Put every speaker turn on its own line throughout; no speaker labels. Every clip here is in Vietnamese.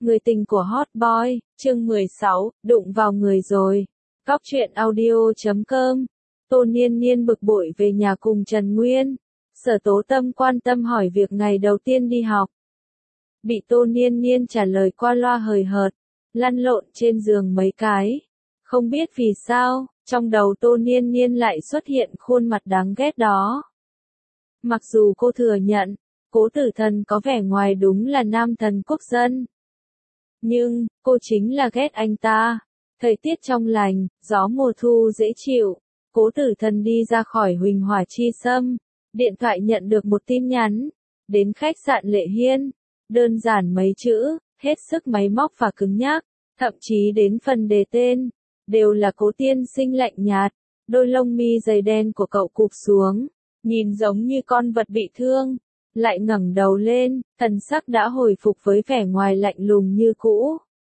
Người tình của Hot Boy, chương 16, đụng vào người rồi. Góc truyện audio.com. Tô Niên Niên bực bội về nhà cùng Trần Nguyên. Sở Tố Tâm quan tâm hỏi việc ngày đầu tiên đi học. Bị Tô Niên Niên trả lời qua loa hời hợt, lăn lộn trên giường mấy cái. Không biết vì sao, trong đầu Tô Niên Niên lại xuất hiện khuôn mặt đáng ghét đó. Mặc dù cô thừa nhận, Cố Tử Thần có vẻ ngoài đúng là nam thần quốc dân. Nhưng, cô chính là ghét anh ta. Thời tiết trong lành, gió mùa thu dễ chịu. Cố Tử Thần đi ra khỏi Huỳnh Hỏa Chi Sâm. Điện thoại nhận được một tin nhắn. Đến khách sạn Lệ Hiên. Đơn giản mấy chữ, hết sức máy móc và cứng nhắc. Thậm chí đến phần đề tên. Đều là Cố tiên sinh lạnh nhạt. Đôi lông mi dày đen của cậu cụp xuống. Nhìn giống như con vật bị thương. Lại ngẩng đầu lên, thần sắc đã hồi phục với vẻ ngoài lạnh lùng như cũ.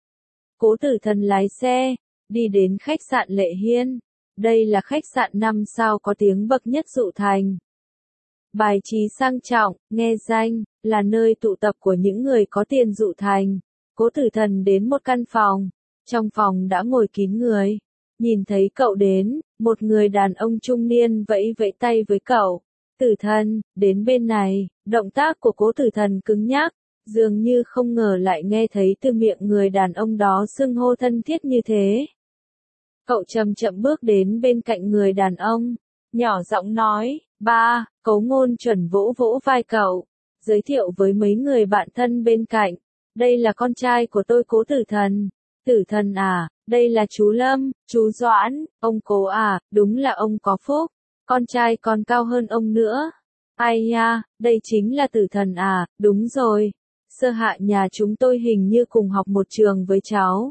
Cố Tử Thần lái xe, đi đến khách sạn Lệ Hiên. Đây là khách sạn 5 sao có tiếng bậc nhất Dụ Thành. Bài trí sang trọng, nghe danh, là nơi tụ tập của những người có tiền Dụ Thành. Cố Tử Thần đến một căn phòng. Trong phòng đã ngồi kín người. Nhìn thấy cậu đến, một người đàn ông trung niên vẫy vẫy tay với cậu. Tử Thần, đến bên này. Động tác của Cố Tử Thần cứng nhắc, dường như không ngờ lại nghe thấy từ miệng người đàn ông đó xưng hô thân thiết như thế. Cậu chậm chậm bước đến bên cạnh người đàn ông, nhỏ giọng nói, ba. Cố Ngôn chuẩn vỗ vỗ vai cậu, giới thiệu với mấy người bạn thân bên cạnh. Đây là con trai của tôi Cố Tử Thần. Tử Thần à, đây là chú Lâm, chú Doãn, ông Cố à, đúng là ông có phúc. Con trai còn cao hơn ông nữa. Ai nha, đây chính là Tử Thần à, đúng rồi. Sơ Hạ nhà chúng tôi hình như cùng học một trường với cháu.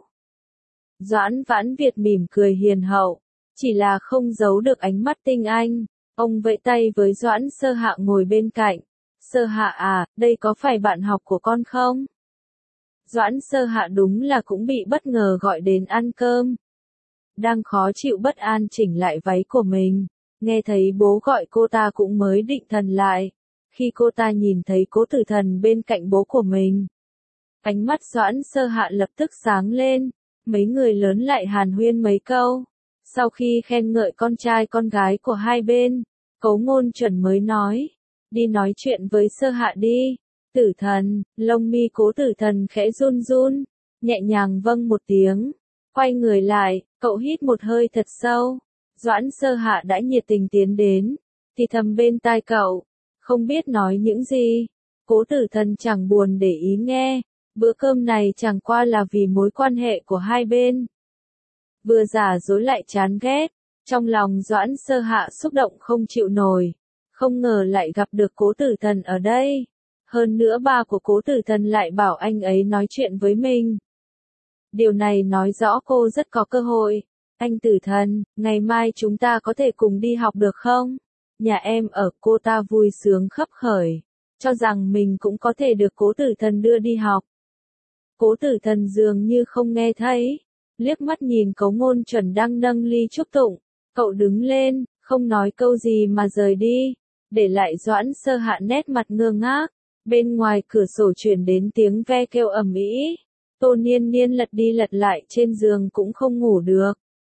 Doãn Vãn Việt mỉm cười hiền hậu, chỉ là không giấu được ánh mắt tinh anh. Ông vẫy tay với Doãn Sơ Hạ ngồi bên cạnh. Sơ Hạ à, đây có phải bạn học của con không? Doãn Sơ Hạ đúng là cũng bị bất ngờ gọi đến ăn cơm. Đang khó chịu bất an chỉnh lại váy của mình. Nghe thấy bố gọi cô ta cũng mới định thần lại. Khi cô ta nhìn thấy Cố Tử Thần bên cạnh bố của mình. Ánh mắt Doãn Sơ Hạ lập tức sáng lên. Mấy người lớn lại hàn huyên mấy câu. Sau khi khen ngợi con trai con gái của hai bên, Cố Ngôn chuẩn mới nói. Đi nói chuyện với Sơ Hạ đi. Tử Thần, lông mi Cố Tử Thần khẽ run run. Nhẹ nhàng vâng một tiếng. Quay người lại, cậu hít một hơi thật sâu. Doãn Sơ Hạ đã nhiệt tình tiến đến, thì thầm bên tai cậu, không biết nói những gì. Cố Tử Thần chẳng buồn để ý nghe, bữa cơm này chẳng qua là vì mối quan hệ của hai bên. Vừa giả dối lại chán ghét, trong lòng Doãn Sơ Hạ xúc động không chịu nổi, không ngờ lại gặp được Cố Tử Thần ở đây. Hơn nữa ba của Cố Tử Thần lại bảo anh ấy nói chuyện với mình. Điều này nói rõ cô rất có cơ hội. Anh Tử Thần, ngày mai chúng ta có thể cùng đi học được không? Nhà em ở. Cô ta vui sướng khấp khởi, cho rằng mình cũng có thể được Cố Tử Thần đưa đi học. Cố Tử Thần dường như không nghe thấy, liếc mắt nhìn Cố Ngôn chuẩn đang nâng ly chúc tụng. Cậu đứng lên, không nói câu gì mà rời đi, để lại Doãn Sơ Hạ nét mặt ngơ ngác. Bên ngoài cửa sổ truyền đến tiếng ve kêu ầm ĩ. Tô Niên Niên lật đi lật lại trên giường cũng không ngủ được.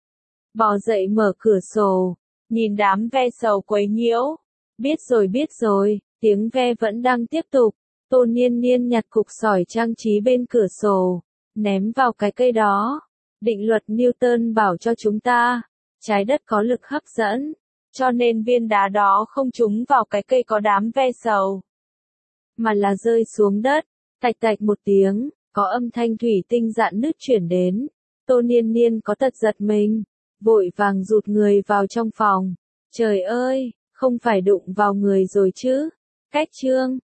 Bò dậy mở cửa sổ, nhìn đám ve sầu quấy nhiễu. Biết rồi, tiếng ve vẫn đang tiếp tục. Tô Niên Niên nhặt cục sỏi trang trí bên cửa sổ, ném vào cái cây đó. Định luật Newton bảo cho chúng ta, trái đất có lực hấp dẫn, cho nên viên đá đó không trúng vào cái cây có đám ve sầu, mà là rơi xuống đất. Tạch tạch một tiếng, có âm thanh thủy tinh rạn nứt chuyển đến. Tô Niên Niên có tật giật mình, vội vàng rụt người vào trong phòng. Trời ơi, không phải đụng vào người rồi chứ? Cách chương